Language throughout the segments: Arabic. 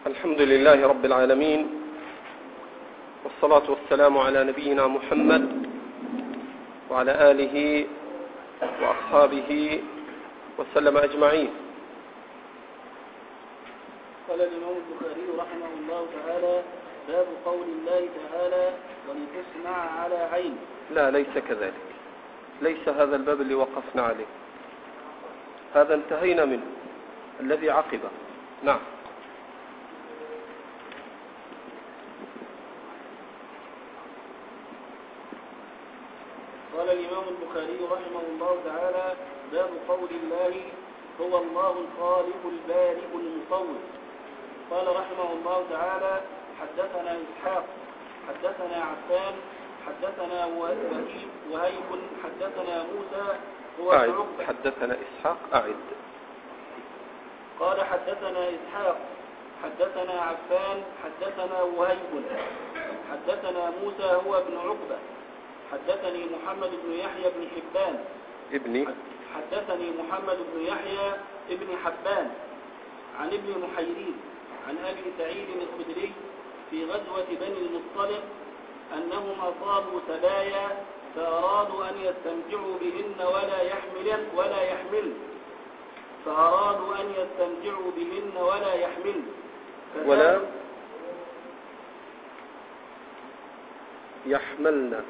الحمد لله رب العالمين، والصلاة والسلام على نبينا محمد وعلى آله وأصحابه وسلم أجمعين. قال الإمام البخاري رحمه الله تعالى: باب قول الله تعالى: ولتصنع على عين. لا، ليس كذلك، ليس هذا الباب اللي وقفنا عليه، هذا انتهينا منه، الذي عقبه. نعم. قال الإمام البخاري رحمه الله تعالى: باب قول الله: هو الله الخالق البارئ المصور. قال رحمه الله تعالى: حدثنا إسحاق حدثنا عفان حدثنا وهيب حدثنا موسى هو أعد. حدثنا إسحاق. أعد. قال حدثنا إسحاق حدثنا عفان حدثنا وهيب حدثنا موسى هو ابن عقبة حدثني محمد بن يحيى بن حبان حدثني محمد بن يحيى ابن حبان عن ابن محيرين عن أبي سعيد الخدري في غزوة بني المصطلق أنهم أصابوا سبايا فأرادوا أن يستمتعوا بهن ولا يحملن فأرادوا أن يستمتعوا بهن ولا يحملن ولا يحملن.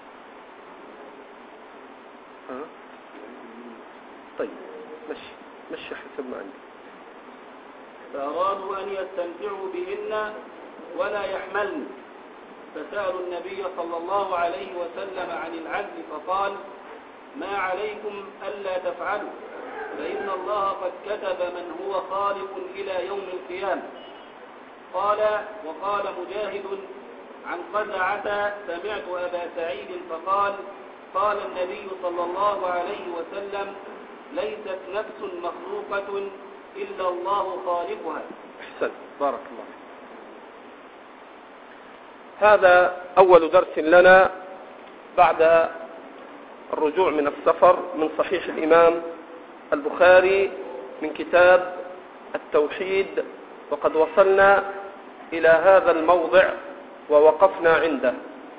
طيب، مشي حسب ما عندي. فأرادوا أن يستمتعوا بهن ولا يحملن فسألوا النبي صلى الله عليه وسلم عن العزل فقال: ما عليكم ألا تفعلوا، فإن الله قد كتب من هو خالق إلى يوم القيامة. قال: وقال مجاهد عن قزعة: سمعت أبا سعيد فقال: قال النبي صلى الله عليه وسلم: ليست نفس مخلوقة إلا الله خالقها. أحسن، بارك الله. هذا أول درس لنا بعد الرجوع من السفر من صحيح الإمام البخاري من كتاب التوحيد، وقد وصلنا إلى هذا الموضع ووقفنا عنده.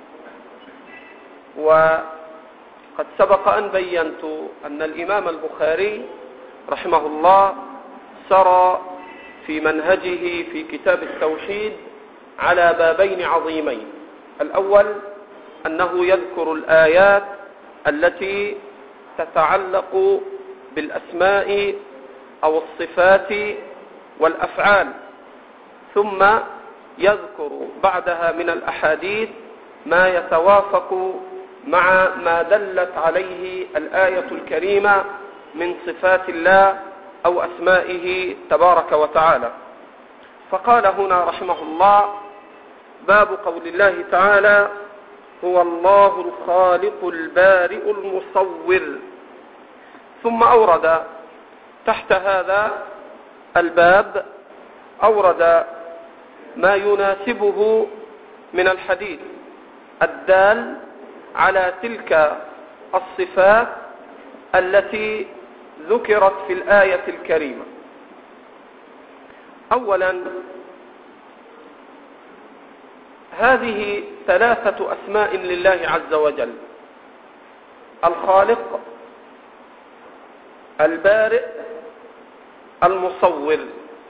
وقد سبق أن بينت أن الإمام البخاري رحمه الله سرى في منهجه في كتاب التوحيد على بابين عظيمين. الأول أنه يذكر الآيات التي تتعلق بالأسماء أو الصفات والأفعال، ثم يذكر بعدها من الأحاديث ما يتوافق مع ما دلت عليه الآية الكريمة من صفات الله أو أسمائه تبارك وتعالى. فقال هنا رحمه الله: باب قول الله تعالى: هو الله الخالق البارئ المصور. ثم أورد تحت هذا الباب ما يناسبه من الحديث الدال على تلك الصفات التي ذكرت في الآية الكريمة. أولا، هذه 3 أسماء لله عز وجل: الخالق، البارئ، المصور.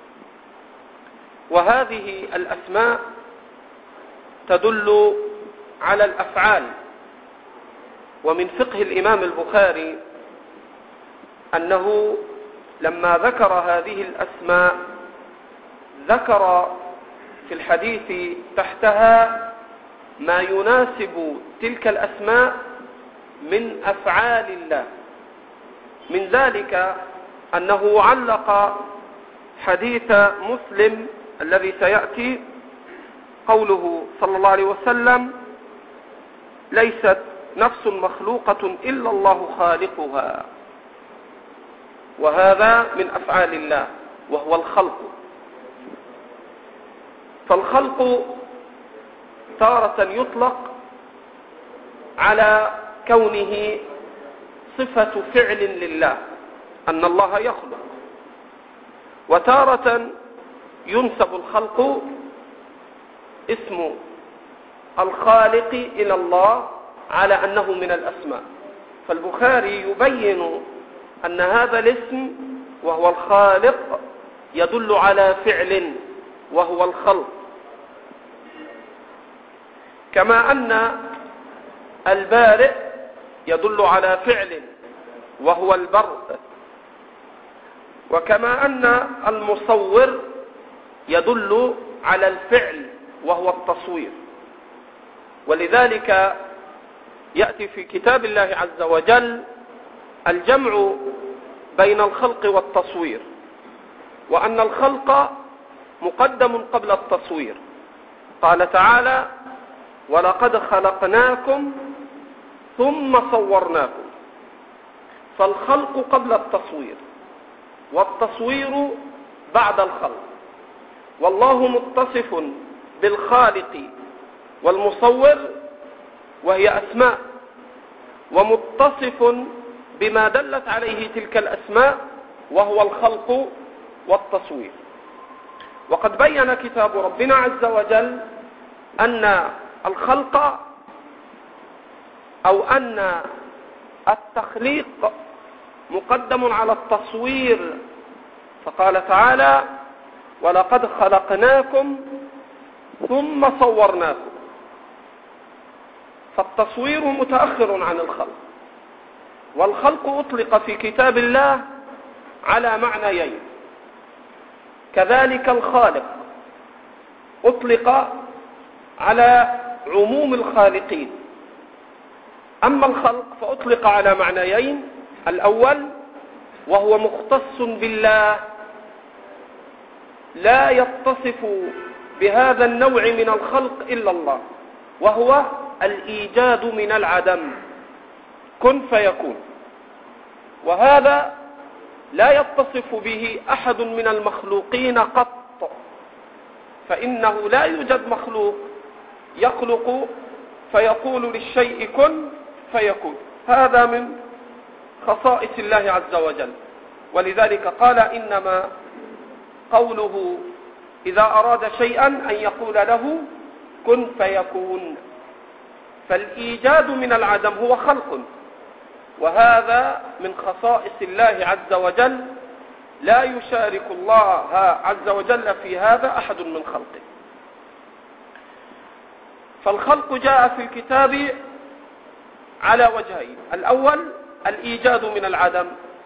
وهذه الأسماء تدل على الأفعال. ومن فقه الإمام البخاري أنه لما ذكر هذه الأسماء ذكر في الحديث تحتها ما يناسب تلك الأسماء من أفعال الله. من ذلك أنه علق حديث مسلم الذي سيأتي قوله صلى الله عليه وسلم: ليست نفس مخلوقة إلا الله خالقها. وهذا من أفعال الله وهو الخلق. فالخلق تارة يطلق على كونه صفة فعل لله، أن الله يخلق، وتارة ينسب الخلق اسم الخالق إلى الله على أنه من الأسماء. فالبخاري يبين أن هذا الاسم وهو الخالق يدل على فعل وهو الخلق، كما أن البارئ يدل على فعل وهو البرء، وكما أن المصور يدل على الفعل وهو التصوير. ولذلك يأتي في كتاب الله عز وجل الجمع بين الخلق والتصوير، وأن الخلق مقدم قبل التصوير. قال تعالى: ولقد خلقناكم ثم صورناكم. فالخلق قبل التصوير، والتصوير بعد الخلق. والله متصف بالخالق والمصور وهي أسماء، ومتصف بما دلت عليه تلك الأسماء وهو الخلق والتصوير. وقد بين كتاب ربنا عز وجل أن الخلق أو أن التخليق مقدم على التصوير، فقال تعالى: ولقد خلقناكم ثم صورناكم. فالتصوير متأخر عن الخلق، والخلق أطلق في كتاب الله على معنيين، كذلك الخالق أطلق على عموم الخالقين. أما الخلق فأطلق على معنيين: الأول وهو مختص بالله، لا يتصف بهذا النوع من الخلق إلا الله، وهو الإيجاد من العدم، كن فيكون. وهذا لا يتصف به أحد من المخلوقين قط، فإنه لا يوجد مخلوق يخلق فيقول للشيء كن فيكون. هذا من خصائص الله عز وجل. ولذلك قال: إنما قوله إذا أراد شيئا أن يقول له كن فيكون. فالإيجاد من العدم هو خلق، وهذا من خصائص الله عز وجل، لا يشارك الله عز وجل في هذا أحد من خلقه. فالخلق جاء في الكتاب على وجهين: الأول الإيجاد من العدم،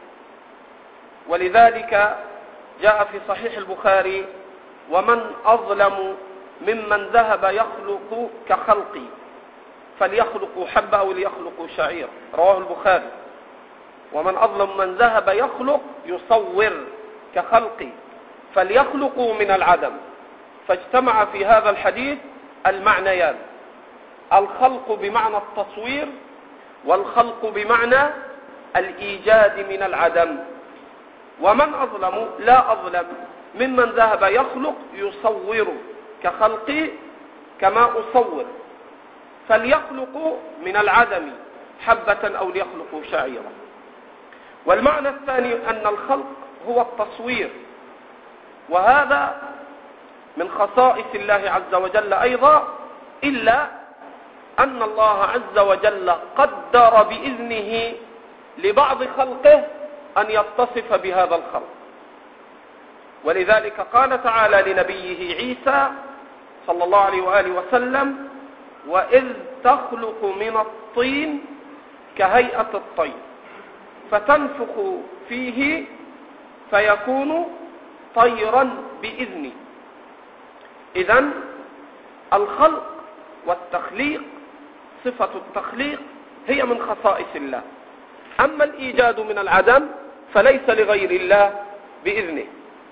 ولذلك جاء في صحيح البخاري: ومن أظلم ممن ذهب يخلق كخلقي، فليخلقوا حبة أو ليخلقوا شعير. رواه البخاري. ومن أظلم من ذهب يخلق يصور كخلقي، فليخلقوا من العدم. فاجتمع في هذا الحديث المعنيان: الخلق بمعنى التصوير، والخلق بمعنى الإيجاد من العدم. ومن أظلم، لا أظلم ممن ذهب يخلق يصور كخلقي كما أصور، فليخلقوا من العدم حبة أو ليخلقوا شعيرا. والمعنى الثاني أن الخلق هو التصوير، وهذا من خصائص الله عز وجل أيضا، إلا أن الله عز وجل قدر بإذنه لبعض خلقه أن يتصف بهذا الخلق. ولذلك قال تعالى لنبيه عيسى صلى الله عليه وآله وسلم: وإذ تخلق من الطين كهيئة الطير فتنفخ فيه فيكون طيرا بإذني. إذن الخلق والتخليق، صفة التخليق هي من خصائص الله. أما الإيجاد من العدم فليس لغير الله بإذنه.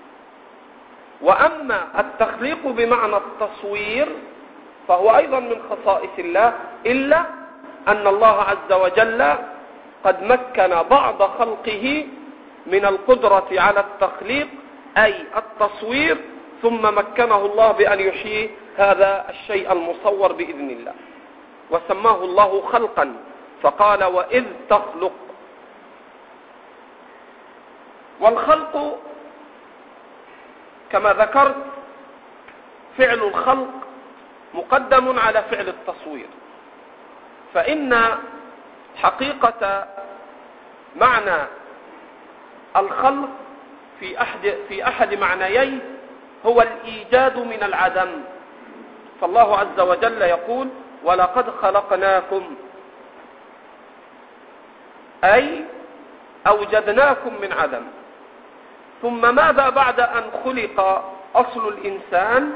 وأما التخليق بمعنى التصوير فهو أيضا من خصائص الله، إلا أن الله عز وجل قد مكن بعض خلقه من القدرة على التخليق أي التصوير، ثم مكنه الله بأن يحيي هذا الشيء المصور بإذن الله، وسماه الله خلقا، فقال: وإذ تخلق. والخلق كما ذكرت فعل الخلق مقدم على فعل التصوير، فإن حقيقة معنى الخلق في أحد معنييه هو الإيجاد من العدم. فالله عز وجل يقول ولقد خلقناكم، أي أوجدناكم من عدم. ثم ماذا بعد أن خلق أصل الإنسان؟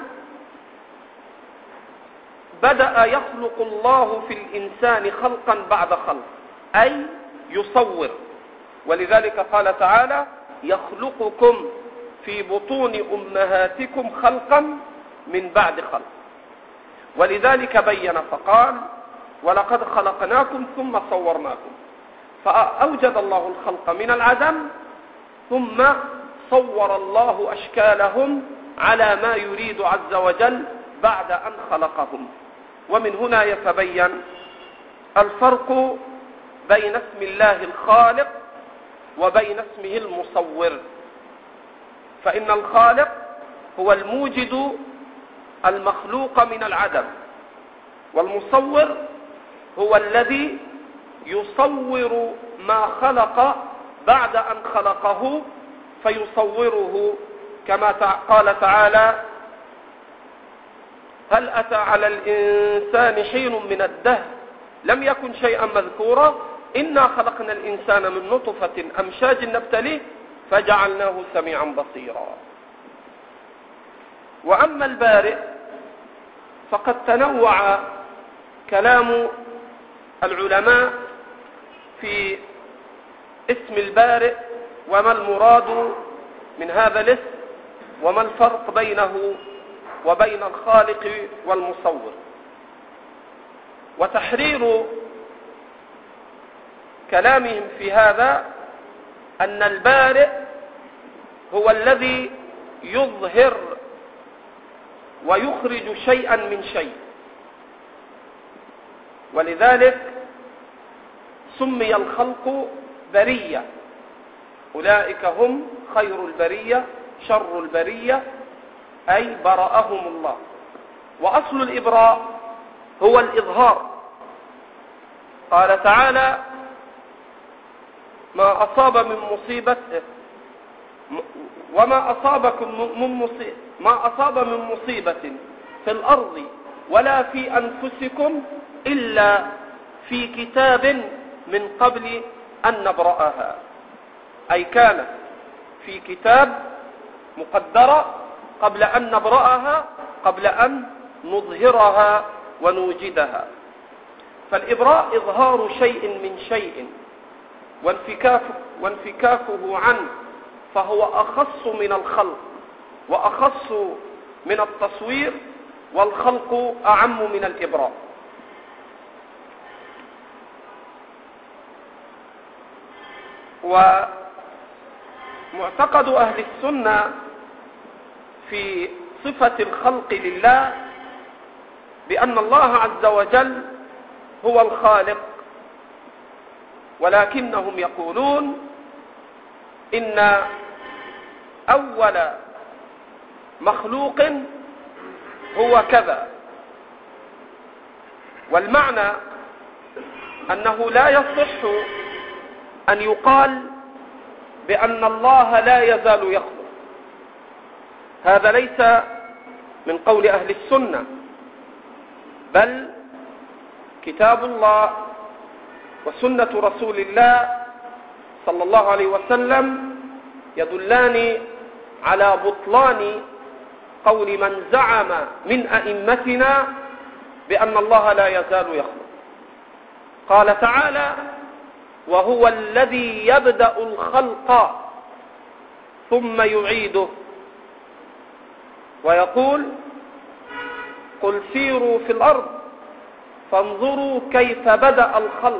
بدأ يخلق الله في الإنسان خلقا بعد خلق، أي يصور. ولذلك قال تعالى يخلقكم في بطون أمهاتكم خلقا من بعد خلق. ولذلك بين فقال ولقد خلقناكم ثم صورناكم، فأوجد الله الخلق من العدم ثم صور الله أشكالهم على ما يريد عز وجل بعد أن خلقهم. ومن هنا يتبين الفرق بين اسم الله الخالق وبين اسمه المصور. فإن الخالق هو الموجد المخلوق من العدم، والمصور هو الذي يصور ما خلق بعد أن خلقه فيصوره، كما قال تعالى هل أتى على الإنسان حين من الدهر لم يكن شيئا مذكورا إنا خلقنا الإنسان من نطفة أمشاج نبتليه فجعلناه سميعا بصيرا. وأما البارئ فقد تنوع كلام العلماء في اسم البارئ وما المراد من هذا الاسم وما الفرق بينه وبين الخالق والمصور. وتحرير كلامهم في هذا أن البارئ هو الذي يظهر ويخرج شيئا من شيء، ولذلك سمي الخلق برية، أولئك هم خير البرية شر البرية، أي برأهم الله. وأصل الإبراء هو الإظهار. قال تعالى ما أصاب من مصيبة وما أصاب من مصيبة في الأرض ولا في أنفسكم إلا في كتاب من قبل أن نبرأها، أي كانت في كتاب مقدرة قبل أن نبرأها، قبل أن نظهرها ونوجدها. فالإبراء إظهار شيء من شيء وانفكاكه عنه، فهو أخص من الخلق وأخص من التصوير، والخلق أعم من الإبراء. ومعتقد أهل السنة في صفة الخلق لله بأن الله عز وجل هو الخالق، ولكنهم يقولون إن أول مخلوق هو كذا، والمعنى أنه لا يصح أن يقال بأن الله لا يزال يخلق. هذا ليس من قول أهل السنة، بل كتاب الله وسنة رسول الله صلى الله عليه وسلم يدلان على بطلان قول من زعم من أئمتنا بأن الله لا يزال يخلق. قال تعالى وهو الذي يبدأ الخلق ثم يعيده، ويقول قل سيروا في الأرض فانظروا كيف بدأ الخلق.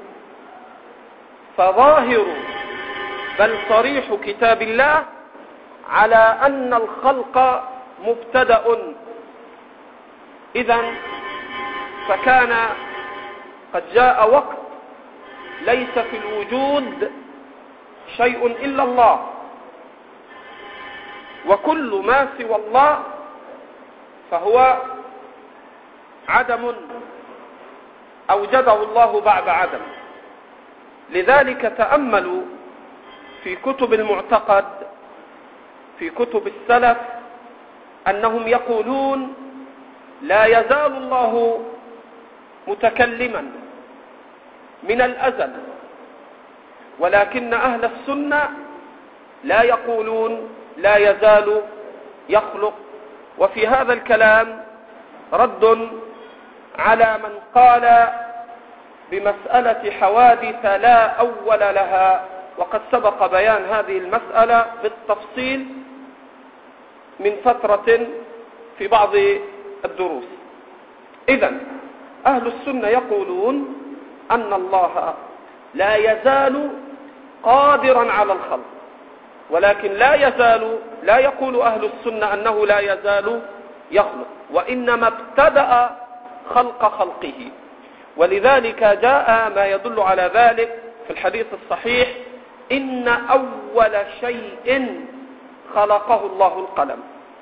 فظاهر بل صريح كتاب الله على أن الخلق مبتدأ. إذن فكان قد جاء وقت ليس في الوجود شيء إلا الله، وكل ما سوى الله فهو عدم أوجده الله بعد عدم. لذلك تأملوا في كتب المعتقد، في كتب السلف، أنهم يقولون لا يزال الله متكلما من الأزل، ولكن أهل السنة لا يقولون لا يزال يخلق. وفي هذا الكلام رد على من قال بمسألة حوادث لا أول لها، وقد سبق بيان هذه المسألة بالتفصيل من فترة في بعض الدروس. إذن أهل السنة يقولون أن الله لا يزال قادرا على الخلق، ولكن لا يقول أهل السنة أنه لا يزال يخلق، وإنما ابتدأ خلقه. ولذلك جاء ما يدل على ذلك في الحديث الصحيح: إن أول شيء خلقه الله القلم.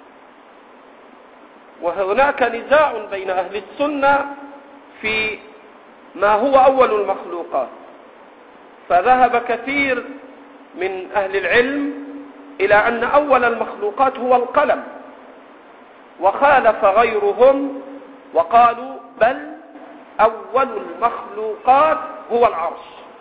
وهناك نزاع بين أهل السنة في ما هو أول المخلوقات، فذهب كثير من أهل العلم إلى أن أول المخلوقات هو القلم، وخالف غيرهم وقالوا بل أول المخلوقات هو العرش.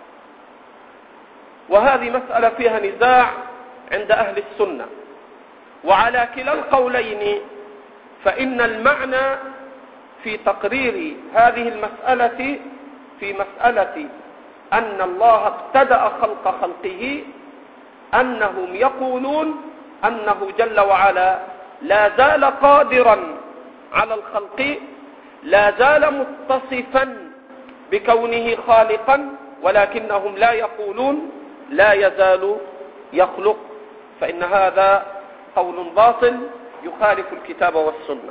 وهذه مسألة فيها نزاع عند أهل السنة، وعلى كلا القولين فإن المعنى في تقرير هذه المسألة في مسألة أن الله ابتدأ خلقه أنهم يقولون أنه جل وعلا لا زال قادرا على الخلق، لا زال متصفا بكونه خالقا، ولكنهم لا يقولون لا يزال يخلق، فإن هذا قول باطل يخالف الكتاب والسنة.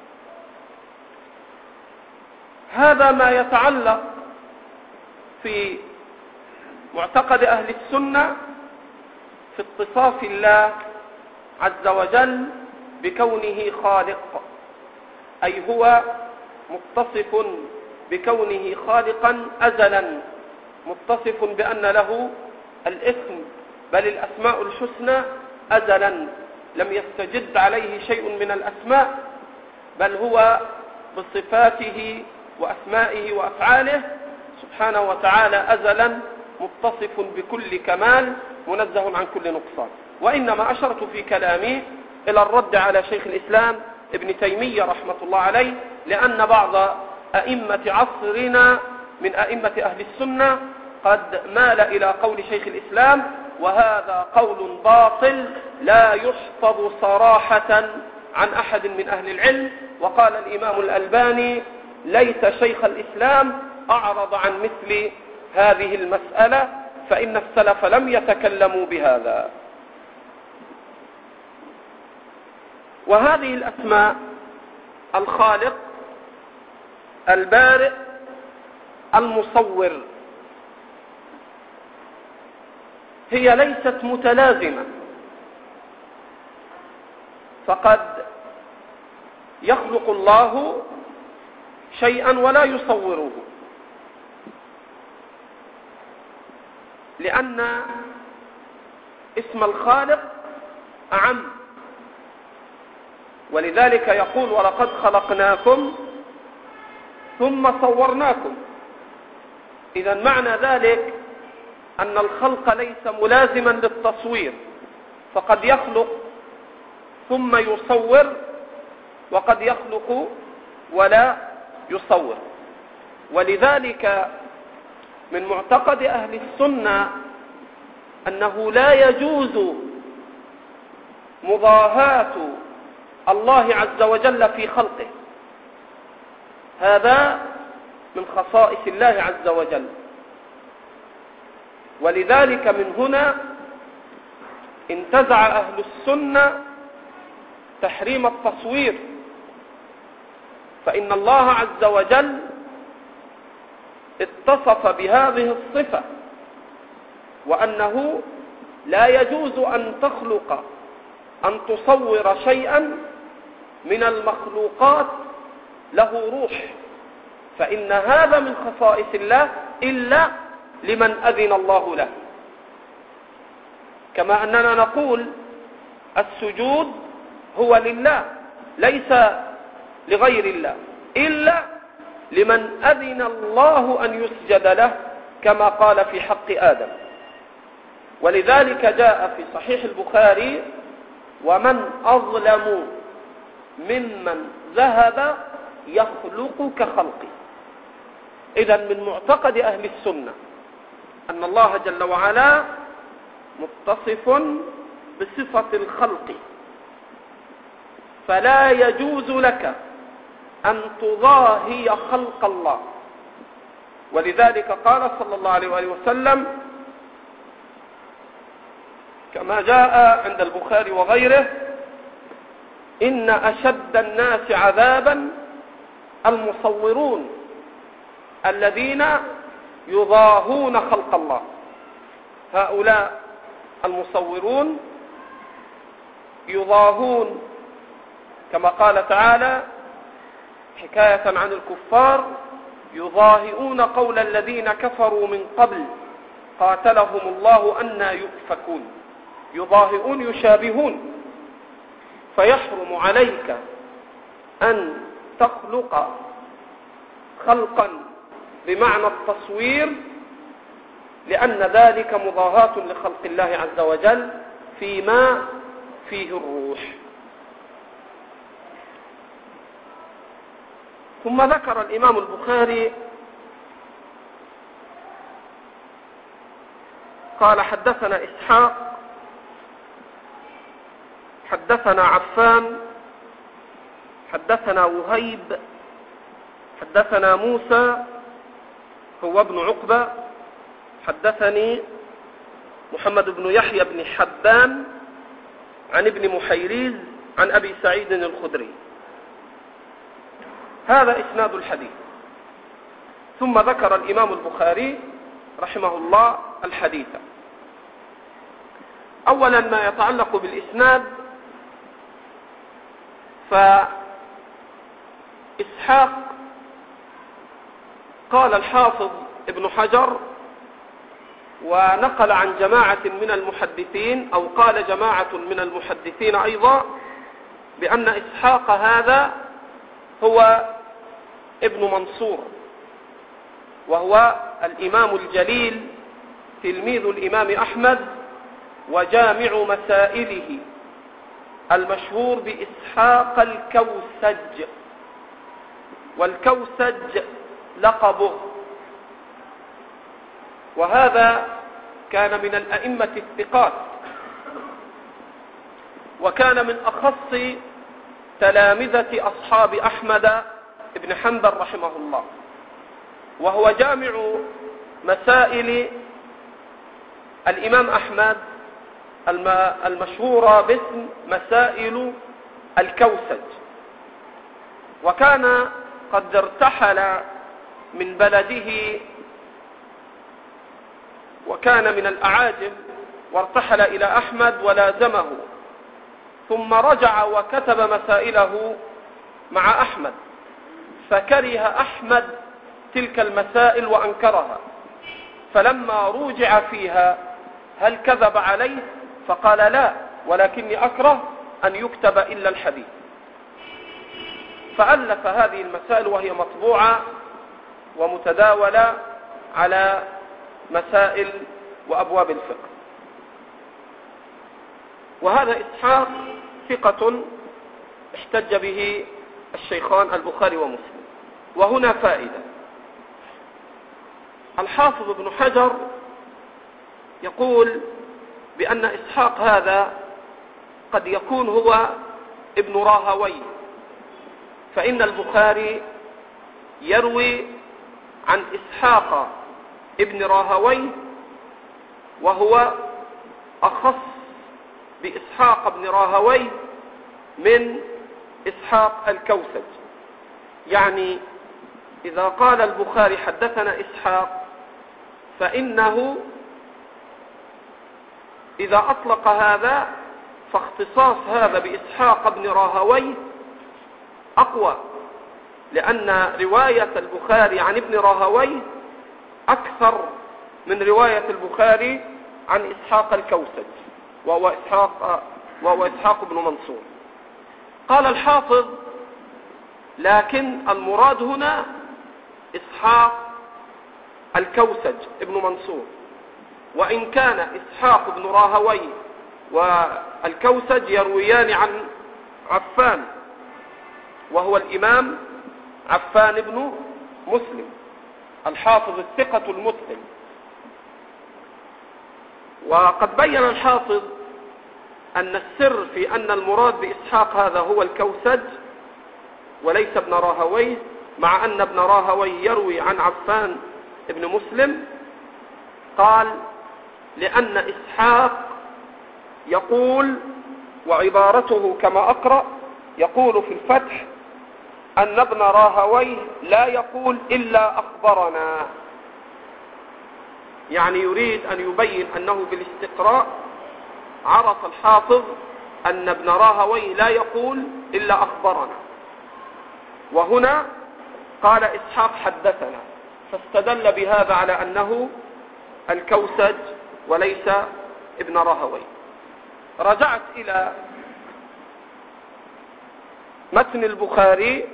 هذا ما يتعلق في معتقد أهل السنة في اتصاف الله عز وجل بكونه خالق، أي هو متصف بكونه خالقا أزلا، متصف بأن له الاسم بل الأسماء الحسنى أزلا، لم يستجد عليه شيء من الأسماء، بل هو بصفاته وأسمائه وأفعاله سبحانه وتعالى أزلا متصف بكل كمال منزه عن كل نقصان. وإنما أشرت في كلامي إلى الرد على شيخ الإسلام ابن تيمية رحمة الله عليه، لأن بعض أئمة عصرنا من أئمة أهل السنة قد مال إلى قول شيخ الإسلام، وهذا قول باطل لا يحفظ صراحة عن أحد من أهل العلم. وقال الإمام الألباني: ليس شيخ الإسلام أعرض عن مثل هذه المسألة، فإن السلف لم يتكلموا بهذا. وهذه الأسماء: الخالق، البارئ، المصور، هي ليست متلازمة، فقد يخلق الله شيئا ولا يصوره، لأن اسم الخالق أعم. ولذلك يقول: ولقد خلقناكم ثم صورناكم. إذا معنى ذلك أن الخلق ليس ملازما للتصوير، فقد يخلق ثم يصور، وقد يخلق ولا يصور. ولذلك من معتقد أهل السنة أنه لا يجوز مضاهاة الله عز وجل في خلقه، هذا من خصائص الله عز وجل. ولذلك من هنا انتزع أهل السنة تحريم التصوير، فإن الله عز وجل اتصف بهذه الصفة، وأنه لا يجوز أن تخلق أن تصور شيئا من المخلوقات له روح، فإن هذا من خصائص الله إلا لمن أذن الله له. كما أننا نقول السجود هو لله ليس لغير الله إلا لمن أذن الله أن يسجد له، كما قال في حق آدم. ولذلك جاء في صحيح البخاري: ومن أظلم ممن ذهب يخلق كخلقه. إذن من معتقد أهل السنة أن الله جل وعلا متصف بصفة الخلق، فلا يجوز لك أن تضاهي خلق الله. ولذلك قال صلى الله عليه وآله وسلم كما جاء عند البخاري وغيره: إن أشد الناس عذابا المصورون الذين يضاهون خلق الله. هؤلاء المصورون يضاهون، كما قال تعالى حكاية عن الكفار: يضاهئون قول الذين كفروا من قبل قاتلهم الله أنى يؤفكون. يضاهئون يشابهون. فيحرم عليك أن تخلق خلقا بمعنى التصوير، لأن ذلك مضاهاة لخلق الله عز وجل فيما فيه الروح. ثم ذكر الإمام البخاري قال: حدثنا إسحاق حدثنا عفان حدثنا وهيب حدثنا موسى هو ابن عقبة حدثني محمد بن يحيى بن حبان عن ابن محيريز عن أبي سعيد الخدري. هذا إسناد الحديث. ثم ذكر الإمام البخاري رحمه الله الحديث. أولا ما يتعلق بالإسناد، فإسحاق قال الحافظ ابن حجر ونقل عن جماعة من المحدثين، أو قال جماعة من المحدثين أيضا، بأن إسحاق هذا هو ابن منصور، وهو الإمام الجليل تلميذ الإمام أحمد وجامع مسائله، المشهور بإسحاق الكوسج. والكوسج لقبه، وهذا كان من الأئمة الثقات، وكان من أخص تلامذة أصحاب أحمد بن حنبل رحمه الله، وهو جامع مسائل الإمام أحمد المشهورة باسم مسائل الكوسج. وكان قد ارتحل من بلده، وكان من الأعاجم، وارتحل إلى أحمد ولازمه، ثم رجع وكتب مسائله مع أحمد، فكره أحمد تلك المسائل وأنكرها، فلما رجع فيها هل كذب عليه؟ فقال: لا، ولكني أكره أن يكتب إلا الحديث. فألف هذه المسائل وهي مطبوعة ومتداولة على مسائل وأبواب الفقه. وهذا إسحاق ثقة احتج به الشيخان البخاري ومسلم. وهنا فائدة: الحافظ ابن حجر يقول بأن إسحاق هذا قد يكون هو ابن راهوي، فإن البخاري يروي عن إسحاق ابن راهوي، وهو أخص بإسحاق ابن راهوي من إسحاق الكوسج. يعني إذا قال البخاري حدثنا إسحاق، فإنه إذا أطلق هذا فاختصاص هذا بإسحاق بن راهويه أقوى، لأن رواية البخاري عن ابن راهويه أكثر من رواية البخاري عن إسحاق الكوسج وهو إسحاق بن منصور. قال الحافظ: لكن المراد هنا إسحاق الكوسج ابن منصور، وإن كان إسحاق بن راهويه والكوسج يرويان عن عفان، وهو الإمام عفان بن مسلم الحافظ الثقة المتقن. وقد بين الحافظ أن السر في أن المراد بإسحاق هذا هو الكوسج وليس ابن راهويه، مع أن ابن راهويه يروي عن عفان ابن مسلم. قال: لأن إسحاق يقول، وعبارته كما أقرأ، يقول في الفتح أن ابن راهويه لا يقول إلا أخبرنا، يعني يريد أن يبين أنه بالاستقراء عرف الحافظ أن ابن راهويه لا يقول إلا أخبرنا، وهنا قال إسحاق حدثنا، فاستدل بهذا على أنه الكوسج وليس ابن راهويه. رجعت إلى متن البخاري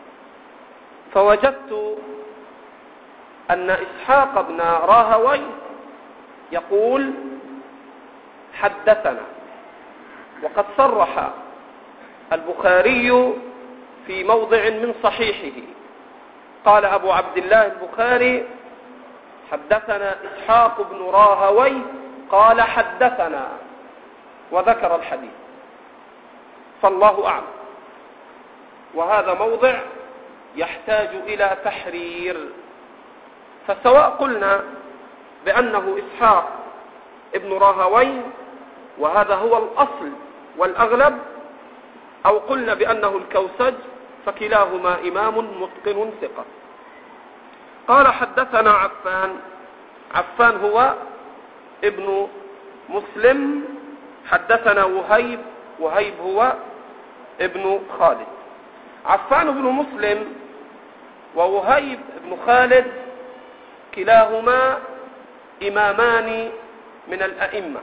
فوجدت أن إسحاق بن راهويه يقول حدثنا، وقد صرح البخاري في موضع من صحيحه، قال أبو عبد الله البخاري: حدثنا إسحاق بن راهويه قال حدثنا، وذكر الحديث، فالله أعلم. وهذا موضع يحتاج إلى تحرير، فسواء قلنا بأنه إسحاق ابن راهويه وهذا هو الأصل والأغلب، أو قلنا بأنه الكوسج، فكلاهما إمام متقن ثقة. قال: حدثنا عفان هو ابن مسلم، حدثنا وهيب هو ابن خالد. عفان بن مسلم ووهيب بن خالد كلاهما إمامان من الأئمة.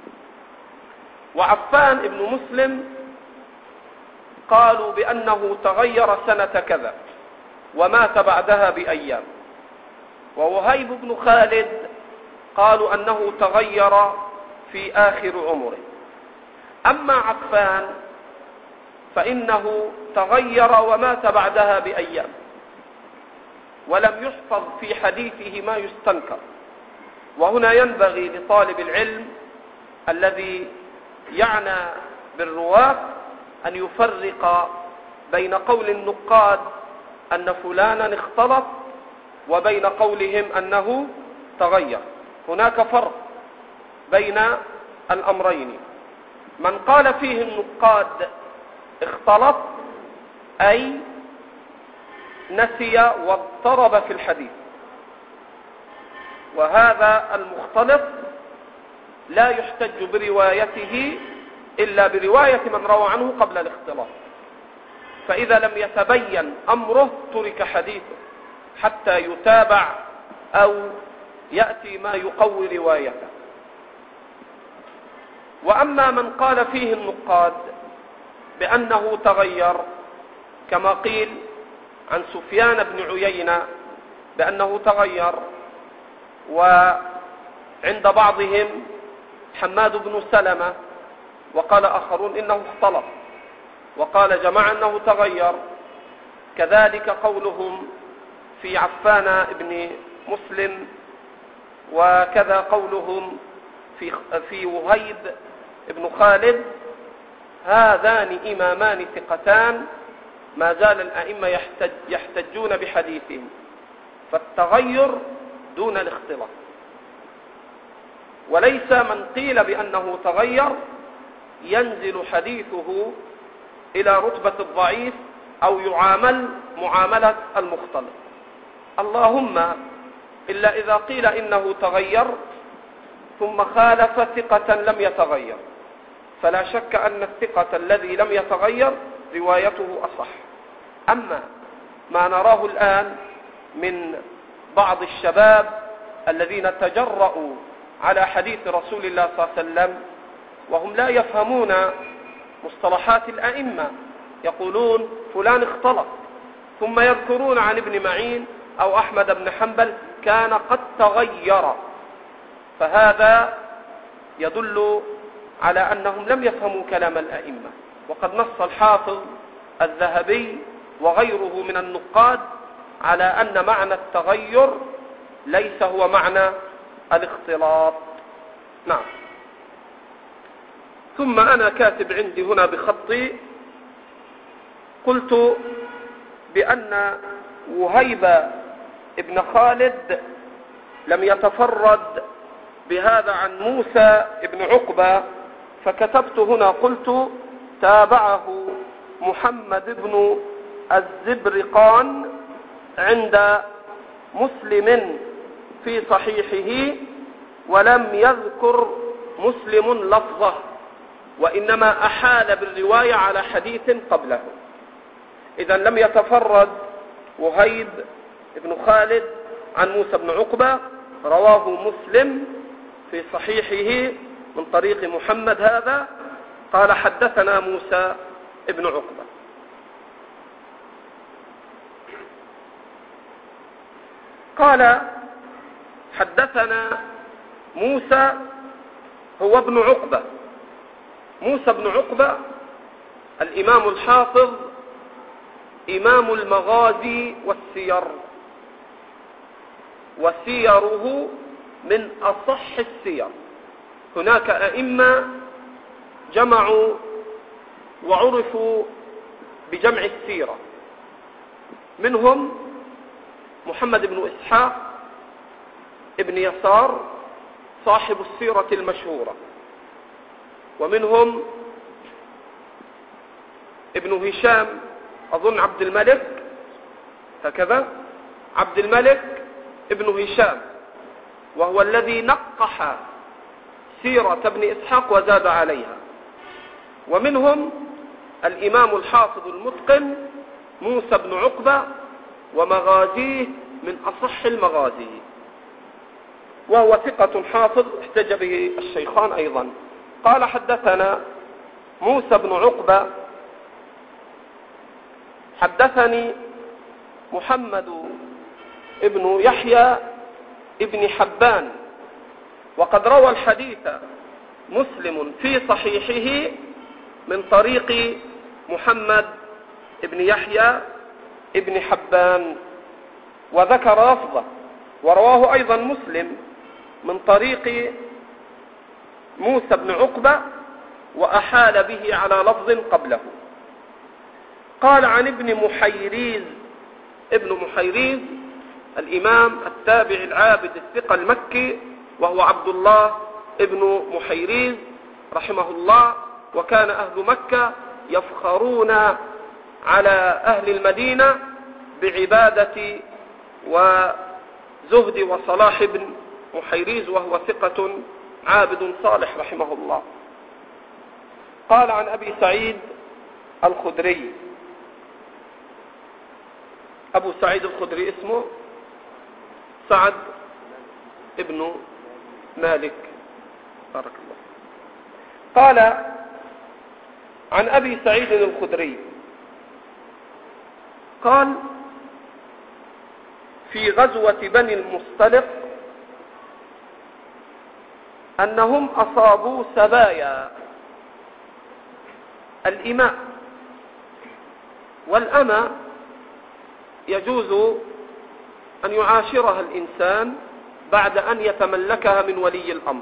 وعفان بن مسلم قالوا بأنه تغير سنة كذا ومات بعدها بأيام، ووهيب بن خالد قالوا أنه تغير في آخر عمره. أما عفان فإنه تغير ومات بعدها بأيام، ولم يحفظ في حديثه ما يستنكر. وهنا ينبغي لطالب العلم الذي يعنى بالرواة أن يفرق بين قول النقاد أن فلانا اختلط وبين قولهم أنه تغير. هناك فرق بين الأمرين. من قال فيه النقاد اختلط أي نسي واضطرب في الحديث، وهذا المختلط لا يحتج بروايته إلا برواية من روى عنه قبل الاختلاط، فإذا لم يتبين أمره ترك حديثه حتى يتابع أو يأتي ما يقوي روايته. وأما من قال فيه النقاد بأنه تغير كما قيل عن سفيان بن عيينة بأنه تغير، وعند بعضهم حماد بن سلمة، وقال آخرون إنه اختلط، وقال جماعة أنه تغير. كذلك قولهم في عفان بن مسلم، وكذا قولهم في وهيب بن خالد. هذان إمامان ثقتان ما زال الأئمة يحتجون بحديثهم، فالتغير دون الاختلاط. وليس من قيل بأنه تغير ينزل حديثه إلى رتبة الضعيف أو يعامل معاملة المختلط، اللهم إلا إذا قيل إنه تغير ثم خالف ثقة لم يتغير، فلا شك أن الثقة الذي لم يتغير روايته أصح. أما ما نراه الآن من بعض الشباب الذين تجرؤوا على حديث رسول الله صلى الله عليه وسلم وهم لا يفهمون مصطلحات الأئمة، يقولون فلان اختلط، ثم يذكرون عن ابن معين أو أحمد بن حنبل كان قد تغير، فهذا يدل على أنهم لم يفهموا كلام الأئمة. وقد نص الحافظ الذهبي وغيره من النقاد على أن معنى التغير ليس هو معنى الاختلاط. نعم. ثم أنا كاتب عندي هنا بخطي، قلت بأن وهيب ابن خالد لم يتفرد بهذا عن موسى ابن عقبة، فكتبت هنا قلت تابعه محمد بن الزبرقان عند مسلم في صحيحه، ولم يذكر مسلم لفظه، وإنما أحال بالرواية على حديث قبله. إذا لم يتفرد وهيب ابن خالد عن موسى بن عقبة، رواه مسلم في صحيحه من طريق محمد هذا قال حدثنا موسى ابن عقبة. قال حدثنا موسى هو ابن عقبة. موسى بن عقبة الإمام الحافظ إمام المغازي والسير، وسيره من أصح السير. هناك أئمة جمعوا وعرفوا بجمع السيرة، منهم محمد بن إسحاق ابن يسار صاحب السيرة المشهورة، ومنهم ابن هشام أظن عبد الملك، هكذا عبد الملك ابن هشام، وهو الذي نقح سيرة ابن إسحاق وزاد عليها. ومنهم الإمام الحافظ المتقن موسى بن عقبة، ومغازيه من أصح المغازي، وهو ثقة حافظ احتج به الشيخان أيضا. قال حدثنا موسى بن عقبة حدثني محمد ابن يحيى ابن حبان، وقد روى الحديث مسلم في صحيحه من طريق محمد ابن يحيى ابن حبان، وذكر لفظه، ورواه أيضا مسلم من طريق موسى بن عقبة وأحال به على لفظ قبله. قال عن ابن محيريز، ابن محيريز الإمام التابع العابد الثقة المكي، وهو عبد الله ابن محيريز رحمه الله. وكان أهل مكة يفخرون على أهل المدينة بعبادة وزهد وصلاح ابن محيريز، وهو ثقة عابد صالح رحمه الله. قال عن أبي سعيد الخدري، أبو سعيد الخدري اسمه سعد ابن مالك، بارك الله. قال عن أبي سعيد الخدري قال في غزوة بني المصطلق أنهم أصابوا سبايا. الإماء والأمة يجوز أن يعاشرها الإنسان بعد أن يتملكها من ولي الأمر،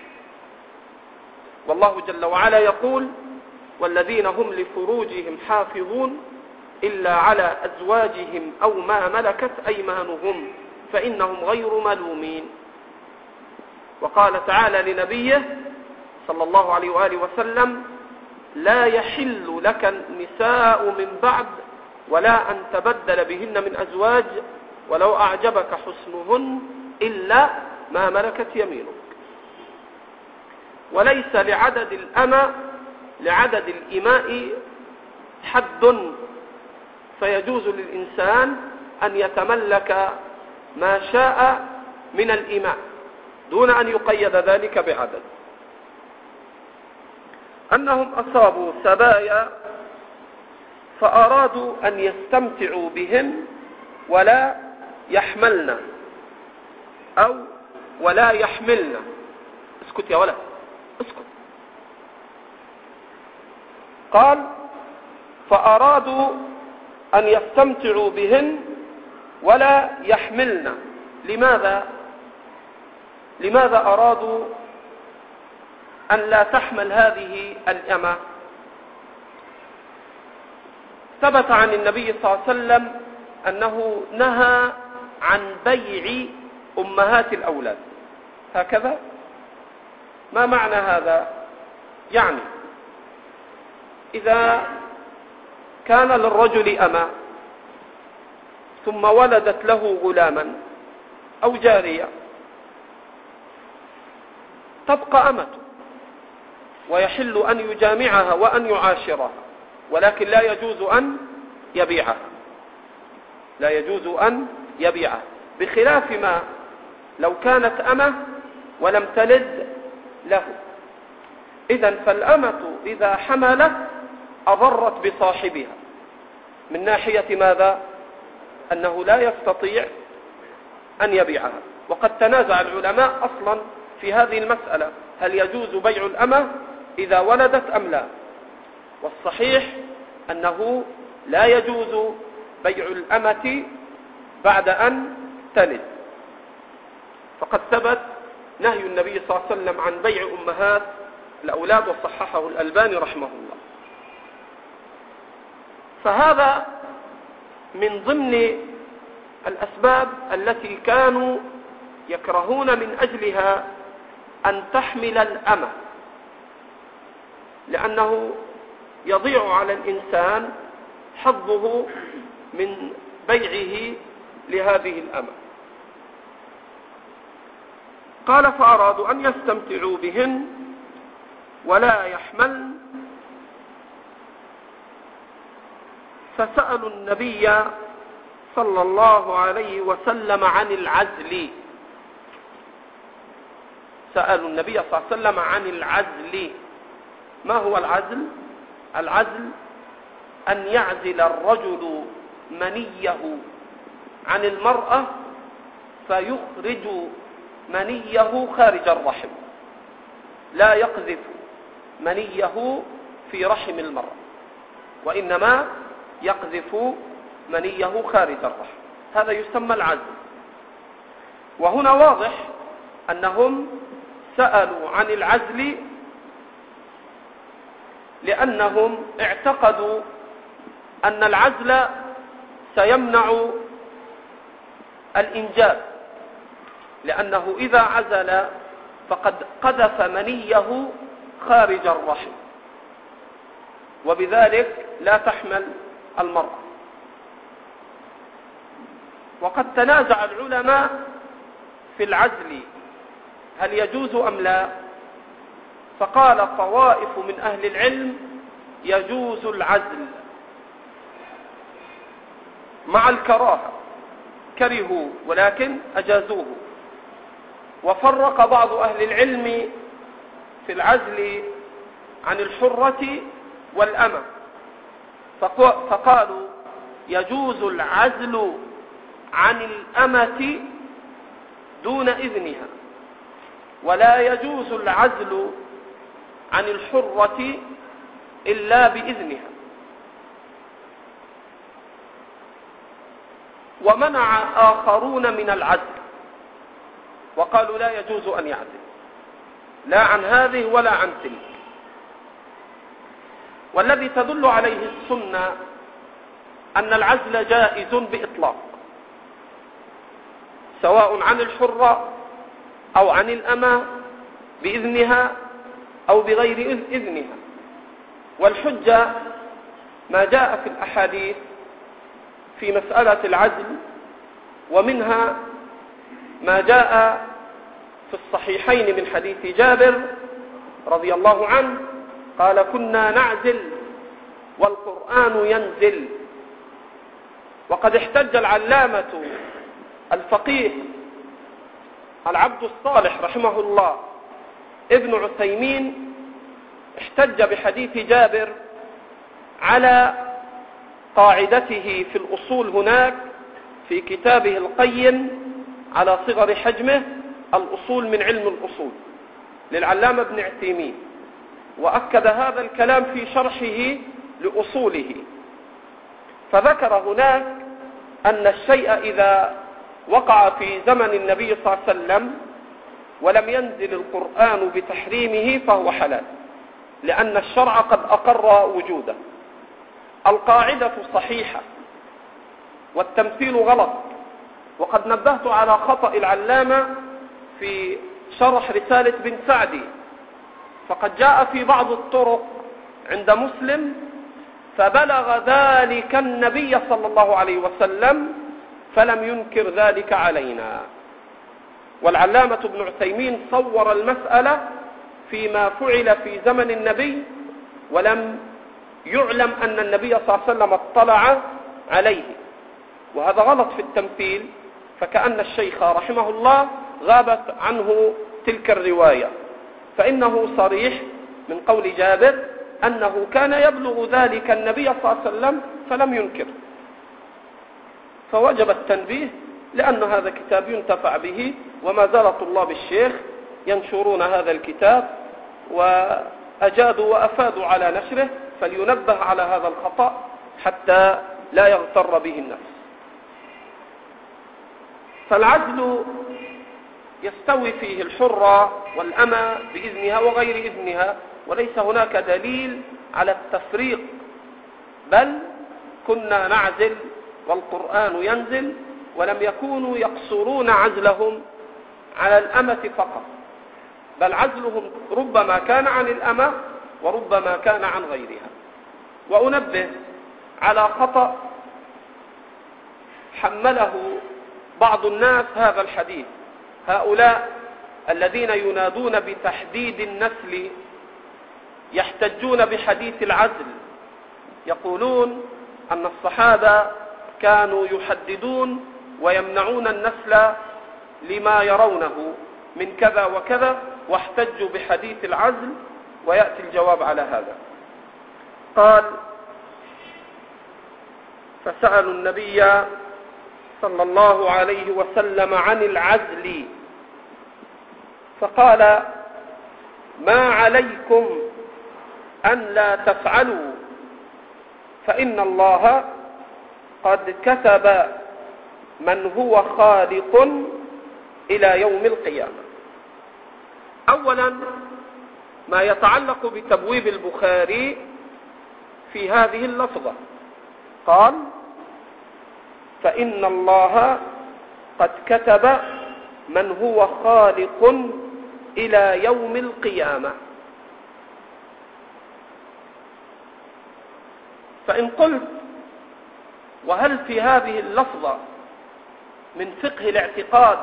والله جل وعلا يقول والذين هم لفروجهم حافظون إلا على أزواجهم أو ما ملكت أيمانهم فإنهم غير ملومين. وقال تعالى لنبيه صلى الله عليه وآله وسلم لا يحل لك النساء من بعد ولا أن تبدل بهن من أزواج ولو أعجبك حسنهن إلا ما ملكت يمينك. وليس لعدد الأمة لعدد الإماء حد، فيجوز للإنسان أن يتملك ما شاء من الإماء دون أن يقيد ذلك بعدد. أنهم أصابوا سبايا فأرادوا أن يستمتعوا بهن ولا يحملن، أو ولا يحملن. اسكت يا ولد، اسكت. قال فأرادوا أن يستمتعوا بهن ولا يحملن. لماذا أرادوا أن لا تحمل هذه الأمة؟ ثبت عن النبي صلى الله عليه وسلم أنه نهى عن بيع أمهات الأولاد. هكذا؟ ما معنى هذا؟ يعني إذا كان للرجل أمة ثم ولدت له غلاما أو جارية، تبقى أمته ويحل أن يجامعها وأن يعاشرها، ولكن لا يجوز أن يبيعها، لا يجوز أن يبيعها، بخلاف ما لو كانت أمة ولم تلد له. إذن فالأمة إذا حملت أضرت بصاحبها من ناحية ماذا؟ أنه لا يستطيع أن يبيعها. وقد تنازع العلماء أصلا في هذه المسألة، هل يجوز بيع الأمة إذا ولدت أم لا؟ والصحيح أنه لا يجوز بيع الأمة بعد أن تلد، فقد ثبت نهي النبي صلى الله عليه وسلم عن بيع أمهات الأولاد، وصححه الألباني رحمه الله. فهذا من ضمن الأسباب التي كانوا يكرهون من أجلها أن تحمل الأمة، لأنه يضيع على الإنسان حظه من بيعه لهذه الأمة. قال فأرادوا أن يستمتعوا بهن ولا يحملن، فسألوا النبي صلى الله عليه وسلم عن العزل. سألوا النبي صلى الله عليه وسلم عن العزل. ما هو العزل؟ العزل أن يعزل الرجل منيه عن المرأة فيخرج منيه خارج الرحم، لا يقذف منيه في رحم المرأة، وإنما يقذف منيه خارج الرحم. هذا يسمى العزل. وهنا واضح أنهم سألوا عن العزل لأنهم اعتقدوا أن العزل سيمنع الإنجاب، لأنه إذا عزل فقد قذف منيه خارج الرحم، وبذلك لا تحمل المرأة. وقد تنازع العلماء في العزل هل يجوز أم لا، فقال طوائف من أهل العلم يجوز العزل مع الكراهة، كرهوا ولكن أجازوه. وفرق بعض أهل العلم في العزل عن الحرة والأمة، فقالوا يجوز العزل عن الأمة دون إذنها، ولا يجوز العزل عن الحرة إلا بإذنها. ومنع آخرون من العزل وقالوا لا يجوز أن يعزل، لا عن هذه ولا عن تلك. والذي تدل عليه السنة أن العزل جائز بإطلاق، سواء عن الحرة أو عن الأمة بإذنها أو بغير إذنها. والحجة ما جاء في الأحاديث في مسألة العزل، ومنها ما جاء في الصحيحين من حديث جابر رضي الله عنه قال كنا نعزل والقرآن ينزل. وقد احتج العلامة الفقيه العبد الصالح رحمه الله ابن عثيمين احتج بحديث جابر على قاعدته في الأصول هناك في كتابه القيم على صغر حجمه الأصول من علم الأصول للعلامة ابن عثيمين، وأكد هذا الكلام في شرحه لأصوله، فذكر هناك أن الشيء إذا وقع في زمن النبي صلى الله عليه وسلم ولم ينزل القرآن بتحريمه فهو حلال، لأن الشرع قد أقر وجوده. القاعدة صحيحة والتمثيل غلط، وقد نبهت على خطأ العلامة في شرح رسالة بن سعدي، فقد جاء في بعض الطرق عند مسلم فبلغ ذلك النبي صلى الله عليه وسلم فلم ينكر ذلك علينا. والعلامة ابن عثيمين صور المسألة فيما فعل في زمن النبي ولم يعلم أن النبي صلى الله عليه وسلم اطلع عليه، وهذا غلط في التمثيل، فكأن الشيخ رحمه الله غابت عنه تلك الرواية، فإنه صريح من قول جابر أنه كان يبلغ ذلك النبي صلى الله عليه وسلم فلم ينكر، فوجب التنبيه لأن هذا كتاب ينتفع به، وما زال طلاب الشيخ ينشرون هذا الكتاب وأجادوا وأفادوا على نشره، فلينبه على هذا الخطأ حتى لا يغتر به النفس. فالعزل يستوي فيه الحرة والأمة بإذنها وغير إذنها، وليس هناك دليل على التفريق، بل كنا نعزل والقرآن ينزل، ولم يكونوا يقصرون عزلهم على الأمة فقط، بل عزلهم ربما كان عن الأمة وربما كان عن غيرها. وأنبه على خطأ حمله بعض الناس هذا الحديث، هؤلاء الذين ينادون بتحديد النسل يحتجون بحديث العزل، يقولون أن الصحابة كانوا يحددون ويمنعون النسل لما يرونه من كذا وكذا، واحتجوا بحديث العزل، ويأتي الجواب على هذا. قال فسألوا النبي صلى الله عليه وسلم عن العزل فقال ما عليكم أن لا تفعلوا فإن الله قد كتب من هو خالق إلى يوم القيامة. أولا ما يتعلق بتبويب البخاري في هذه اللفظة، قال فإن الله قد كتب من هو خالق إلى يوم القيامة. فإن قلت وهل في هذه اللفظة من فقه الاعتقاد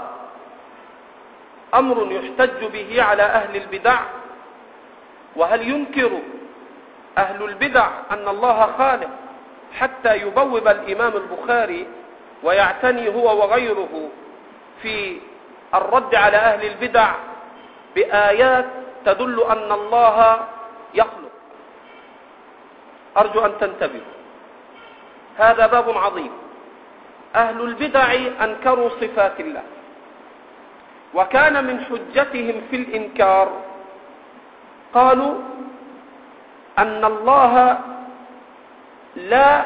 أمر يحتج به على أهل البدع؟ وهل ينكر أهل البدع أن الله خالق حتى يبوب الإمام البخاري ويعتني هو وغيره في الرد على أهل البدع بآيات تدل أن الله يخلق؟ أرجو أن تنتبهوا، هذا باب عظيم. أهل البدع أنكروا صفات الله، وكان من حجتهم في الإنكار قالوا أن الله لا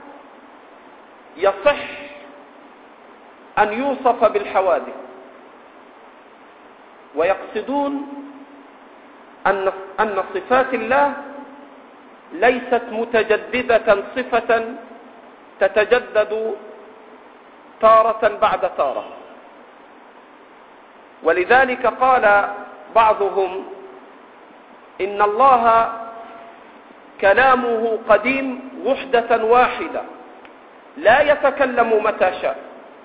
يصح أن يوصف بالحوادث، ويقصدون أن صفات الله ليست متجددة صفة تتجدد تارة بعد تارة. ولذلك قال بعضهم إن الله كلامه قديم وحدة واحدة لا يتكلم متى شاء،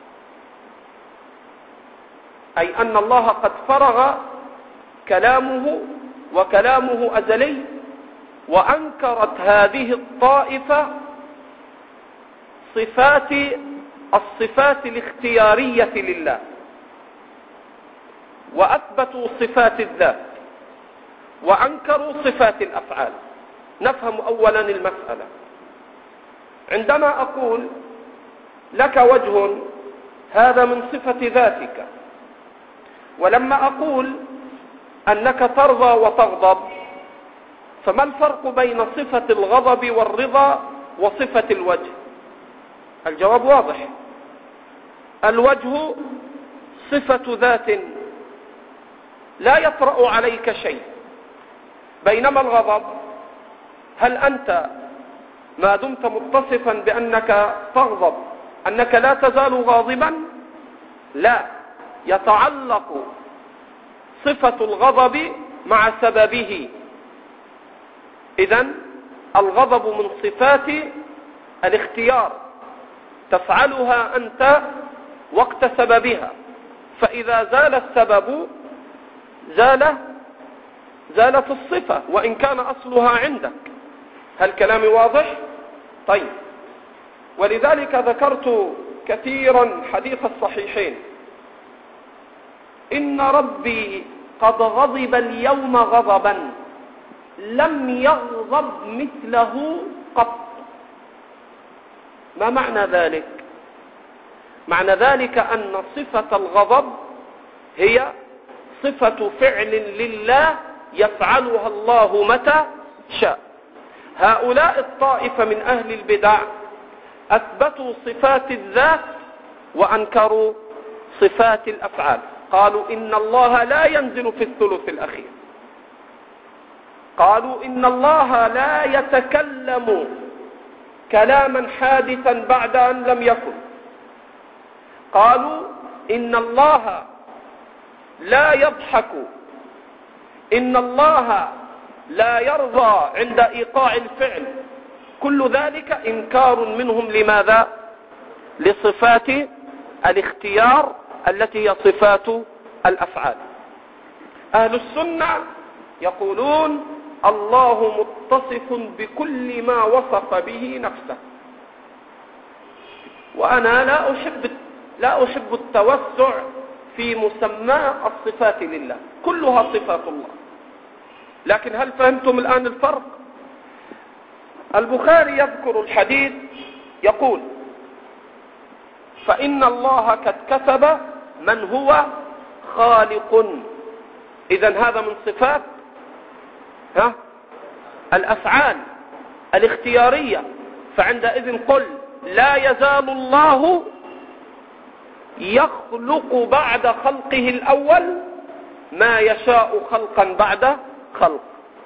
أي أن الله قد فرغ كلامه وكلامه أزلي وأنكرت هذه الطائفة الصفات الاختيارية لله، وأثبتوا صفات الذات وأنكروا صفات الأفعال. نفهم أولا المسألة. عندما أقول لك وجه، هذا من صفة ذاتك، ولما أقول أنك ترضى وتغضب، فما الفرق بين صفة الغضب والرضا وصفة الوجه؟ الجواب واضح. الوجه صفة ذات لا يطرأ عليك شيء، بينما الغضب، هل أنت ما دمت متصفا بأنك تغضب أنك لا تزال غاضبا؟ لا، يتعلق صفة الغضب مع سببه. إذن الغضب من صفات الاختيار، تفعلها أنت وقت سببها، فإذا زال السبب زالت الصفة وإن كان أصلها عندك. هل كلامي واضح؟ طيب، ولذلك ذكرت كثيرا حديث الصحيحين: إن ربي قد غضب اليوم غضبا لم يغضب مثله قط. ما معنى ذلك؟ معنى ذلك أن صفة الغضب هي صفة فعل لله يفعلها الله متى شاء. هؤلاء الطائفة من أهل البدع أثبتوا صفات الذات وأنكروا صفات الأفعال. قالوا إن الله لا ينزل في الثلث الأخير، قالوا إن الله لا يتكلم كلاما حادثا بعد أن لم يكن، قالوا إن الله لا يضحك، إن الله لا يرضى عند إيقاع الفعل. كل ذلك إنكار منهم لماذا؟ لصفات الاختيار التي هي صفات الأفعال. أهل السنة يقولون الله متصف بكل ما وصف به نفسه، وأنا لا أحب التوسع في مسمى الصفات لله، كلها صفات الله. لكن هل فهمتم الآن الفرق؟ البخاري يذكر الحديث يقول: فإن الله قد كتب من هو خالق. إذن هذا من صفات الأفعال الاختيارية. فعندئذ قل: لا يزال الله يخلق بعد خلقه الأول ما يشاء خلقا بعد خلق.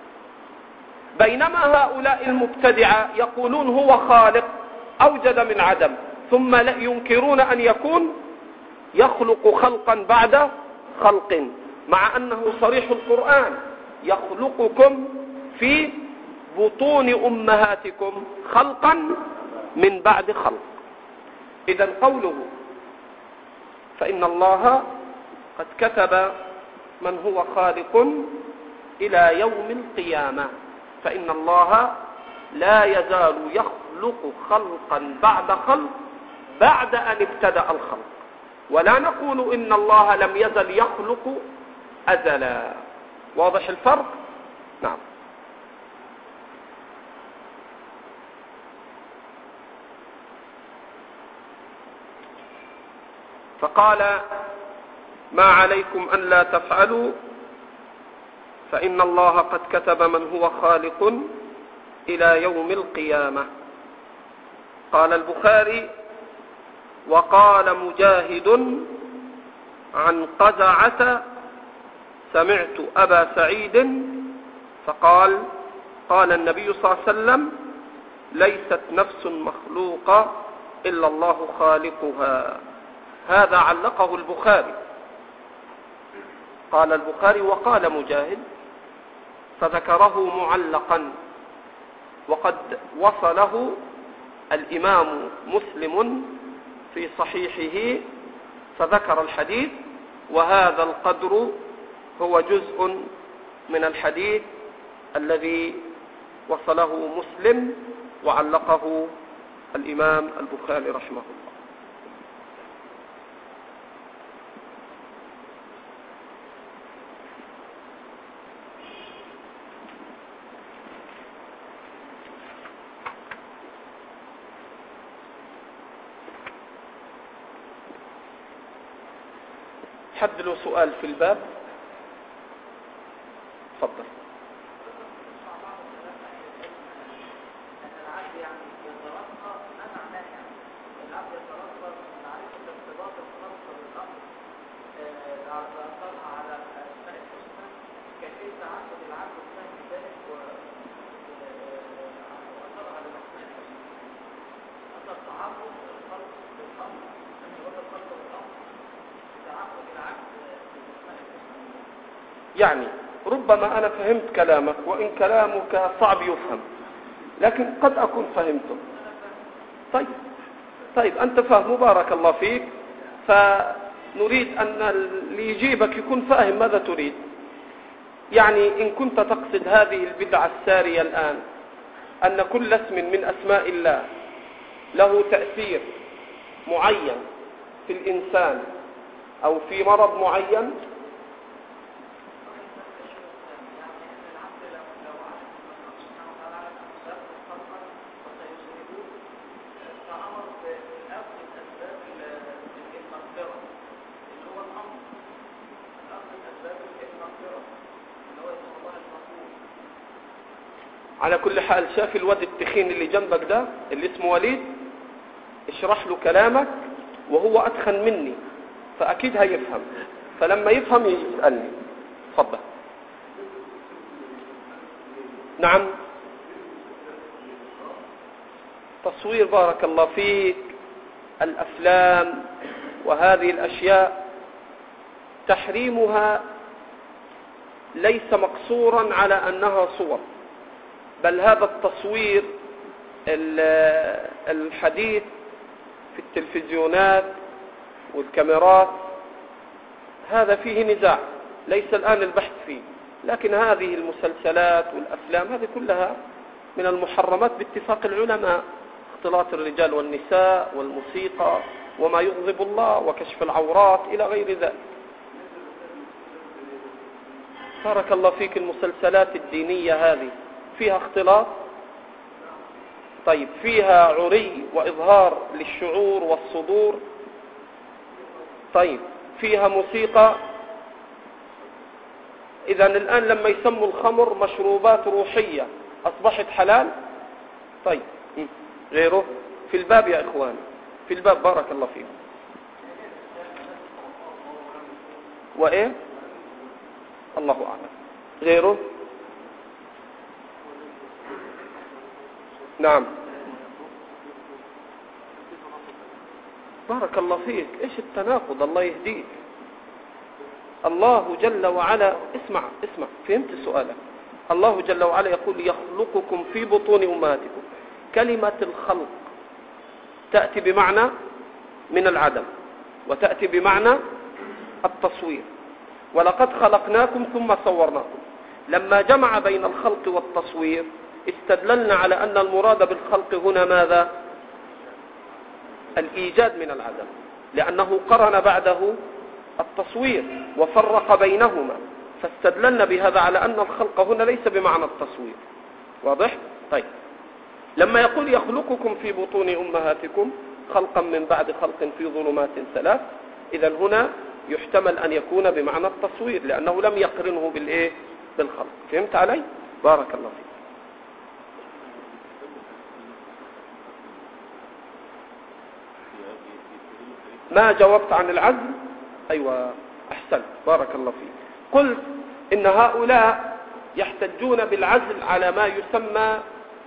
بينما هؤلاء المبتدعة يقولون هو خالق أوجد من عدم، ثم لا ينكرون أن يكون يخلق خلقا بعد خلق، مع أنه صريح القرآن: يخلقكم في بطون أمهاتكم خلقا من بعد خلق. إذن قوله فإن الله قد كتب من هو خالق إلى يوم القيامة، فإن الله لا يزال يخلق خلقا بعد خلق بعد أن ابتدأ الخلق، ولا نقول إن الله لم يزل يخلق أزلا. واضح الفرق؟ نعم. فقال: ما عليكم أن لا تفعلوا فإن الله قد كتب من هو خالق إلى يوم القيامة. قال البخاري: وقال مجاهد عن قزعة: سمعت أبا سعيد فقال: قال النبي صلى الله عليه وسلم: ليست نفس مخلوقة إلا الله خالقها. هذا علقه البخاري. قال البخاري: وقال مجاهد، فذكره معلقا، وقد وصله الإمام مسلم في صحيحه فذكر الحديث، وهذا القدر هو جزء من الحديث الذي وصله مسلم وعلقه الإمام البخاري رحمه الله. حد له سؤال في الباب؟ تفضل. يعني ربما أنا فهمت كلامك، وإن كلامك صعب يفهم، لكن قد أكون فهمته. طيب أنت فاهم، بارك الله فيك. فنريد أن اللي يجيبك يكون فاهم ماذا تريد. يعني إن كنت تقصد هذه البدعة السارية الآن، أن كل اسم من أسماء الله له تأثير معين في الإنسان أو في مرض معين، على كل حال شاف الواد التخين اللي جنبك ده اللي اسمه وليد، اشرح له كلامك وهو أتخن مني فأكيد هيفهم، فلما يفهم يسألني. تفضل. نعم، تصوير، بارك الله فيك. الأفلام وهذه الأشياء تحريمها ليس مقصورا على أنها صور، بل هذا التصوير الحديث في التلفزيونات والكاميرات هذا فيه نزاع، ليس الآن البحث فيه، لكن هذه المسلسلات والأفلام هذه كلها من المحرمات باتفاق العلماء، اختلاط الرجال والنساء والموسيقى وما يغضب الله وكشف العورات إلى غير ذلك. بارك الله فيك. المسلسلات الدينية هذه فيها اختلاط، طيب فيها عري وإظهار للشعور والصدور، طيب فيها موسيقى. إذن الآن لما يسموا الخمر مشروبات روحية أصبحت حلال. طيب غيره في الباب يا إخوان، في الباب، بارك الله فيكم. وإيه؟ الله أعلم. غيره؟ نعم، بارك الله فيك. إيش التناقض؟ الله يهديك. الله جل وعلا، اسمع فهمت سؤالك. الله جل وعلا يقول يخلقكم في بطون أمهاتكم. كلمة الخلق تأتي بمعنى من العدم، وتأتي بمعنى التصوير. ولقد خلقناكم ثم صورناكم. لما جمع بين الخلق والتصوير استدللنا على أن المراد بالخلق هنا ماذا؟ الإيجاد من العدم، لأنه قرن بعده التصوير وفرق بينهما، فاستدللنا بهذا على أن الخلق هنا ليس بمعنى التصوير. واضح؟ طيب لما يقول يخلقكم في بطون أمهاتكم خلقا من بعد خلق في ظلمات ثلاث، إذن هنا يحتمل أن يكون بمعنى التصوير لأنه لم يقرنه بالإيه؟ بالخلق. فهمت علي؟ بارك الله فيك. ما جاوبت عن العزل؟ أيوة أحسنت، بارك الله فيك. قلت إن هؤلاء يحتجون بالعزل على ما يسمى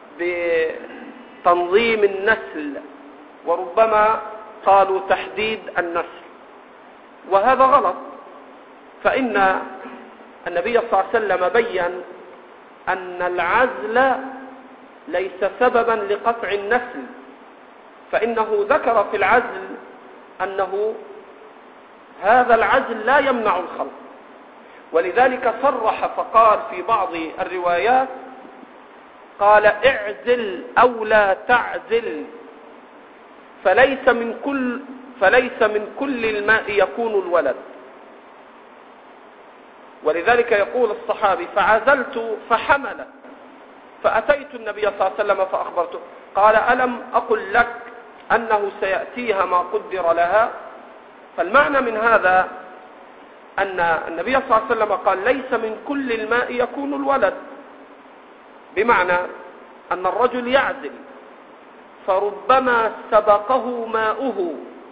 بتنظيم النسل، وربما قالوا تحديد النسل، وهذا غلط. فإن النبي صلى الله عليه وسلم بيّن أن العزل ليس سببا لقطع النسل، فإنه ذكر في العزل أنه هذا العزل لا يمنع الخلق، ولذلك صرح فقال في بعض الروايات قال اعزل أو لا تعزل، فليس من كل الماء يكون الولد. ولذلك يقول الصحابي فعزلت فحملت، فأتيت النبي صلى الله عليه وسلم فأخبرته، قال ألم أقل لك أنه سيأتيها ما قدر لها؟ فالمعنى من هذا أن النبي صلى الله عليه وسلم قال ليس من كل الماء يكون الولد، بمعنى أن الرجل يعزل فربما سبقه ماؤه،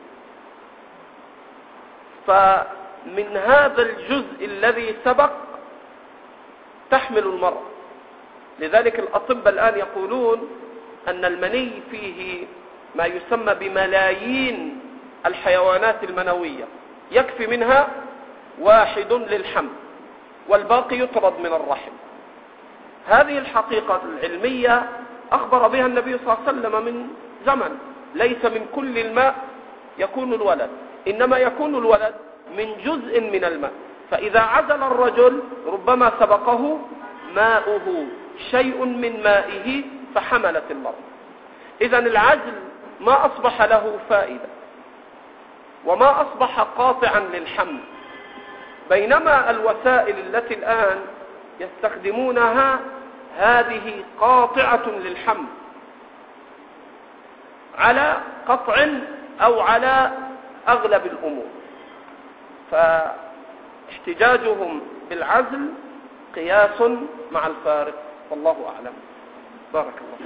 فمن هذا الجزء الذي سبق تحمل المرأة. لذلك الأطباء الآن يقولون أن المني فيه ما يسمى بملايين الحيوانات المنوية، يكفي منها 1 للحمل والباقي يطرد من الرحم. هذه الحقيقة العلمية أخبر بها النبي صلى الله عليه وسلم من زمن. ليس من كل الماء يكون الولد، إنما يكون الولد من جزء من الماء. فإذا عزل الرجل ربما سبقه ماؤه، شيء من مائه، فحملت المرأة. إذن العزل ما أصبح له فائدة وما أصبح قاطعا للحمل، بينما الوسائل التي الآن يستخدمونها هذه قاطعة للحمل على قطع أو على أغلب الأمور. فاحتجاجهم بالعزل قياس مع الفارق، والله أعلم. بارك الله.